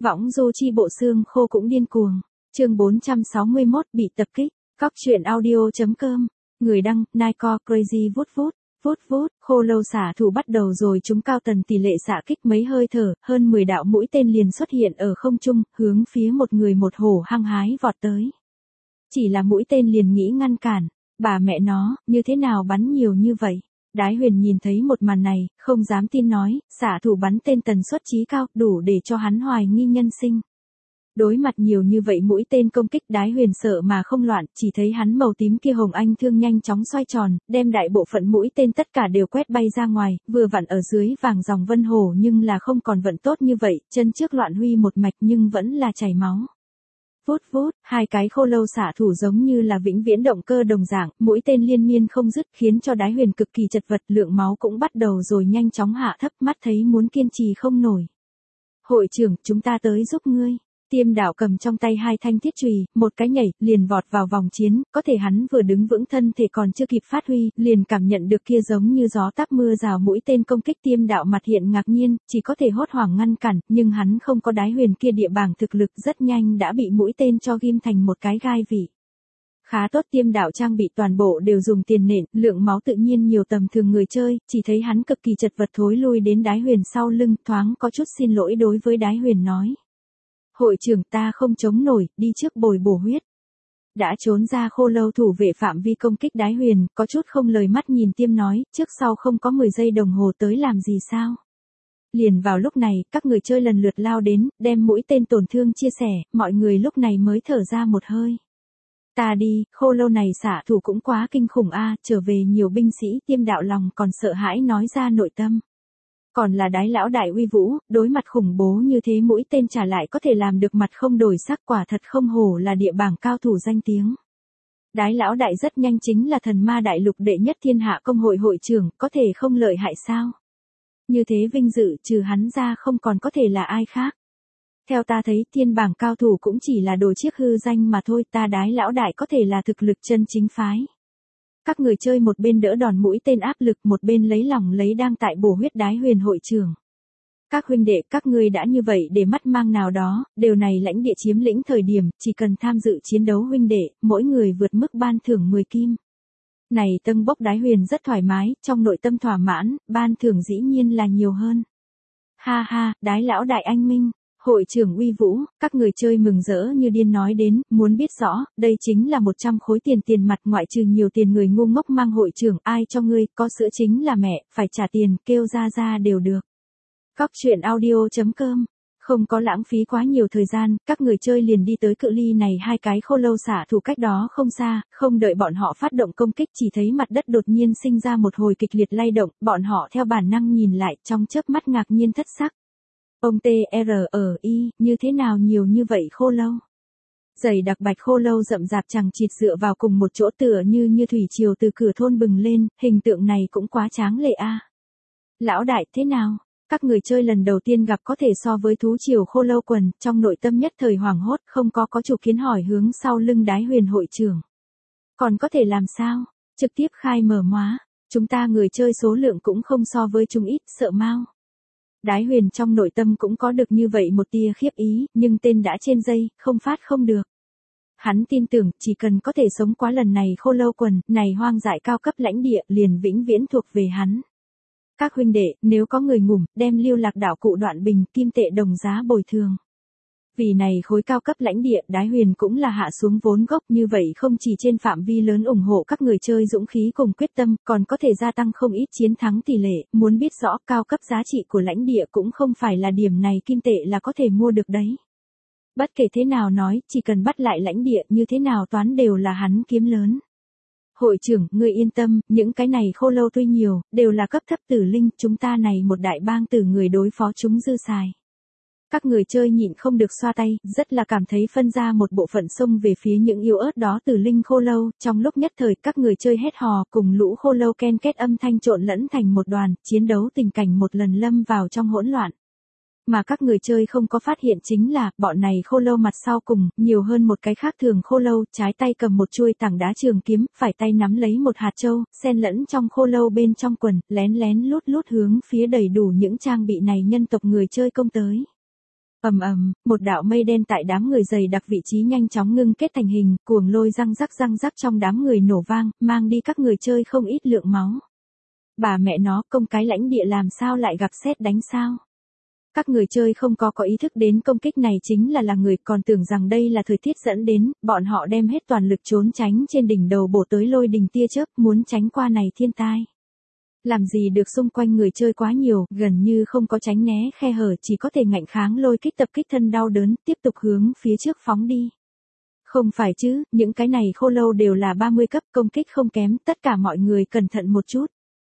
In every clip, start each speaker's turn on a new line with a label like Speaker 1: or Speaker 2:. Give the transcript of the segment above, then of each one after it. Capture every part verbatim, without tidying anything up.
Speaker 1: Võng du chi bộ xương khô cũng điên cuồng. Chương bốn trăm sáu mươi mốt bị tập kích. Cóc truyện audio.com. Người đăng, Niko Crazy vút vút. Vút vút, khô lâu xạ thủ bắt đầu rồi, chúng cao tần tỷ lệ xạ kích mấy hơi thở, hơn mười đạo mũi tên liền xuất hiện ở không trung, hướng phía một người một hổ hăng hái vọt tới. Chỉ là mũi tên liền nghĩ ngăn cản, bà mẹ nó, như thế nào bắn nhiều như vậy? Đái Huyền nhìn thấy một màn này, không dám tin nói, xạ thủ bắn tên tần suất chí cao, đủ để cho hắn hoài nghi nhân sinh. Đối mặt nhiều như vậy mũi tên công kích, Đái Huyền sợ mà không loạn, chỉ thấy hắn màu tím kia hồng anh thương nhanh chóng xoay tròn, đem đại bộ phận mũi tên tất cả đều quét bay ra ngoài, vừa vặn ở dưới vàng dòng vân hồ, nhưng là không còn vận tốt như vậy, chân trước loạn huy một mạch nhưng vẫn là chảy máu. Vút vút, hai cái khô lâu xạ thủ giống như là vĩnh viễn động cơ đồng dạng, mũi tên liên miên không dứt, khiến cho Đái Huyền cực kỳ chật vật, lượng máu cũng bắt đầu rồi nhanh chóng hạ thấp, mắt thấy muốn kiên trì không nổi. Hội trưởng, chúng ta tới giúp ngươi. Tiêm Đạo cầm trong tay hai thanh thiết chùy, một cái nhảy, liền vọt vào vòng chiến, có thể hắn vừa đứng vững thân thể còn chưa kịp phát huy, liền cảm nhận được kia giống như gió táp mưa rào mũi tên công kích. Tiêm Đạo mặt hiện ngạc nhiên, chỉ có thể hốt hoảng ngăn cản, nhưng hắn không có Đái Huyền kia địa bảng thực lực, rất nhanh đã bị mũi tên cho ghim thành một cái gai vị. Khá tốt, Tiêm Đạo trang bị toàn bộ đều dùng tiền nện, lượng máu tự nhiên nhiều tầm thường người chơi, chỉ thấy hắn cực kỳ chật vật thối lui đến Đái Huyền sau lưng, thoáng có chút xin lỗi đối với Đái Huyền nói. Hội trưởng, ta không chống nổi, đi trước bồi bổ huyết. Đã trốn ra khô lâu thủ vệ phạm vi công kích, Đái Huyền có chút không lời mắt nhìn Tiêm nói, trước sau không có mười giây đồng hồ tới làm gì sao. Liền vào lúc này, các người chơi lần lượt lao đến, đem mũi tên tổn thương chia sẻ, mọi người lúc này mới thở ra một hơi. Ta đi, khô lâu này xạ thủ cũng quá kinh khủng a, trở về nhiều binh sĩ. Tiêm Đạo lòng còn sợ hãi nói ra nội tâm. Còn là Đái lão đại uy vũ, đối mặt khủng bố như thế mũi tên trả lại có thể làm được mặt không đổi sắc, quả thật không hổ là địa bảng cao thủ danh tiếng. Đái lão đại rất nhanh chính là thần ma đại lục đệ nhất thiên hạ công hội hội trưởng, có thể không lợi hại sao? Như thế vinh dự, trừ hắn ra không còn có thể là ai khác. Theo ta thấy, thiên bảng cao thủ cũng chỉ là đồ chiếc hư danh mà thôi, ta Đái lão đại có thể là thực lực chân chính phái. Các người chơi một bên đỡ đòn mũi tên áp lực, một bên lấy lòng lấy đang tại bổ huyết Đái Huyền hội trưởng. Các huynh đệ, các ngươi đã như vậy để mắt mang nào đó, điều này lãnh địa chiếm lĩnh thời điểm, chỉ cần tham dự chiến đấu huynh đệ, mỗi người vượt mức ban thưởng mười kim. Này tâm bốc Đái Huyền rất thoải mái, trong nội tâm thỏa mãn, ban thưởng dĩ nhiên là nhiều hơn. Ha ha, Đái lão đại anh minh. Hội trưởng uy vũ, các người chơi mừng rỡ như điên nói đến, muốn biết rõ, đây chính là một trăm khối tiền tiền mặt, ngoại trừ nhiều tiền người ngu ngốc mang. Hội trưởng, ai cho ngươi, có sữa chính là mẹ, phải trả tiền, kêu ra ra đều được. Cóc truyện audio.com. Không có lãng phí quá nhiều thời gian, các người chơi liền đi tới cự ly này hai cái khô lâu xạ thủ cách đó không xa, không đợi bọn họ phát động công kích, chỉ thấy mặt đất đột nhiên sinh ra một hồi kịch liệt lay động, bọn họ theo bản năng nhìn lại, trong chớp mắt ngạc nhiên thất sắc. Ông tê rờ i, như thế nào nhiều như vậy khô lâu? Dày đặc bạch khô lâu rậm rạp chằng chịt dựa vào cùng một chỗ, tựa như như thủy triều từ cửa thôn bừng lên, hình tượng này cũng quá tráng lệ a. Lão đại, thế nào? Các người chơi lần đầu tiên gặp có thể so với thú triều khô lâu quần, trong nội tâm nhất thời hoảng hốt, không có có chủ kiến hỏi hướng sau lưng Đái Huyền hội trưởng. Còn có thể làm sao? Trực tiếp khai mở móa, chúng ta người chơi số lượng cũng không so với chúng ít, sợ mau. Đái Huyền trong nội tâm cũng có được như vậy một tia khiếp ý, nhưng tên đã trên dây, không phát không được. Hắn tin tưởng, chỉ cần có thể sống qua lần này khô lâu quần, này hoang dại cao cấp lãnh địa, liền vĩnh viễn thuộc về hắn. Các huynh đệ, nếu có người ngủm, đem lưu lạc đảo cụ đoạn bình, kim tệ đồng giá bồi thường. Vì này khối cao cấp lãnh địa, Đái Huyền cũng là hạ xuống vốn gốc, như vậy không chỉ trên phạm vi lớn ủng hộ các người chơi dũng khí cùng quyết tâm, còn có thể gia tăng không ít chiến thắng tỷ lệ. Muốn biết rõ, cao cấp giá trị của lãnh địa cũng không phải là điểm này kim tệ là có thể mua được đấy. Bất kể thế nào nói, chỉ cần bắt lại lãnh địa như thế nào toán đều là hắn kiếm lớn. Hội trưởng, ngươi yên tâm, những cái này khô lâu tuy nhiều, đều là cấp thấp tử linh, chúng ta này một đại bang tử người đối phó chúng dư xài. Các người chơi nhịn không được xoa tay, rất là cảm thấy phân ra một bộ phận xông về phía những yếu ớt đó tử linh khô lâu, trong lúc nhất thời các người chơi hét hò, cùng lũ khô lâu ken kết âm thanh trộn lẫn thành một đoàn, chiến đấu tình cảnh một lần lâm vào trong hỗn loạn. Mà các người chơi không có phát hiện chính là, bọn này khô lâu mặt sau cùng, nhiều hơn một cái khác thường khô lâu, trái tay cầm một chuôi tảng đá trường kiếm, phải tay nắm lấy một hạt châu, xen lẫn trong khô lâu bên trong quần, lén lén lút lút hướng phía đầy đủ những trang bị này nhân tộc người chơi công tới. Ầm ầm, một đạo mây đen tại đám người dày đặc vị trí nhanh chóng ngưng kết thành hình, cuồng lôi răng rắc răng rắc trong đám người nổ vang, mang đi các người chơi không ít lượng máu. Bà mẹ nó, công cái lãnh địa làm sao lại gặp sét đánh sao? Các người chơi không có có ý thức đến công kích này chính là là người, còn tưởng rằng đây là thời tiết dẫn đến, bọn họ đem hết toàn lực trốn tránh trên đỉnh đầu bổ tới lôi đình tia chớp, muốn tránh qua này thiên tai. Làm gì được, xung quanh người chơi quá nhiều, gần như không có tránh né khe hở, chỉ có thể ngạnh kháng lôi kích tập kích thân đau đớn, tiếp tục hướng phía trước phóng đi. Không phải chứ, những cái này khô lâu đều là ba mươi cấp, công kích không kém, tất cả mọi người cẩn thận một chút.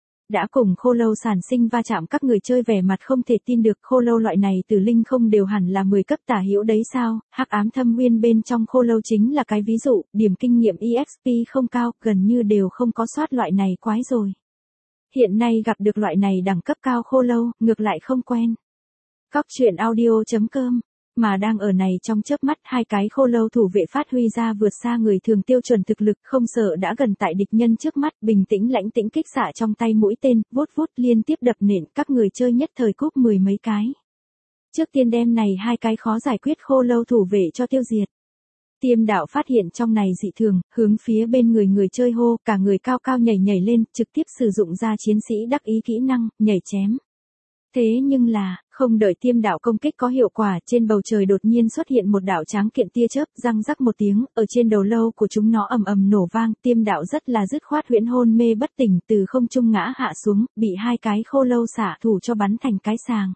Speaker 1: Đã cùng khô lâu sản sinh va chạm, các người chơi vẻ mặt không thể tin được, khô lâu loại này từ linh không đều hẳn là mười cấp tả hữu đấy sao? Hắc ám thâm nguyên bên trong khô lâu chính là cái ví dụ, điểm kinh nghiệm e ích pê không cao, gần như đều không có soát loại này quái rồi. Hiện nay gặp được loại này đẳng cấp cao khô lâu, ngược lại không quen. Cóc truyện audio chấm com. Mà đang ở này trong chớp mắt, hai cái khô lâu thủ vệ phát huy ra vượt xa người thường tiêu chuẩn thực lực, không sợ đã gần tại địch nhân trước mắt, bình tĩnh lãnh tĩnh kích xạ trong tay mũi tên, vút vút liên tiếp đập nện, các người chơi nhất thời cúp mười mấy cái. Trước tiên đem này hai cái khó giải quyết khô lâu thủ vệ cho tiêu diệt. Tiêm đạo phát hiện trong này dị thường, hướng phía bên người người chơi hô, cả người cao cao nhảy nhảy lên, trực tiếp sử dụng ra chiến sĩ đắc ý kỹ năng, nhảy chém. Thế nhưng là, không đợi tiêm đạo công kích có hiệu quả, trên bầu trời đột nhiên xuất hiện một đạo tráng kiện tia chớp, răng rắc một tiếng, ở trên đầu lâu của chúng nó ầm ầm nổ vang, tiêm đạo rất là dứt khoát huyễn hôn mê bất tỉnh, từ không trung ngã hạ xuống, bị hai cái khô lâu xạ thủ cho bắn thành cái sàng.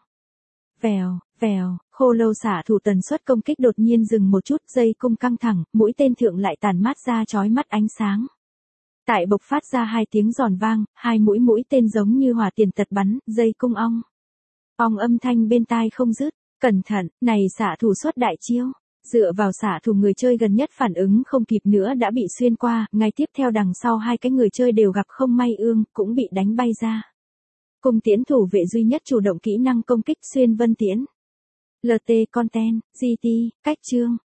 Speaker 1: Vèo, vèo, khô lâu xạ thủ tần suất công kích đột nhiên dừng một chút, dây cung căng thẳng, mũi tên thượng lại tàn mát ra chói mắt ánh sáng. Tại bộc phát ra hai tiếng giòn vang, hai mũi mũi tên giống như hỏa tiền tật bắn, dây cung ong. Ong âm thanh bên tai không dứt, cẩn thận, này xạ thủ xuất đại chiêu. Dựa vào xạ thủ, người chơi gần nhất phản ứng không kịp nữa đã bị xuyên qua, ngay tiếp theo đằng sau hai cái người chơi đều gặp không may ương, cũng bị đánh bay ra. Cung tiễn thủ vệ duy nhất chủ động kỹ năng công kích xuyên vân tiễn. lờ tê content, giê tê, cách chương,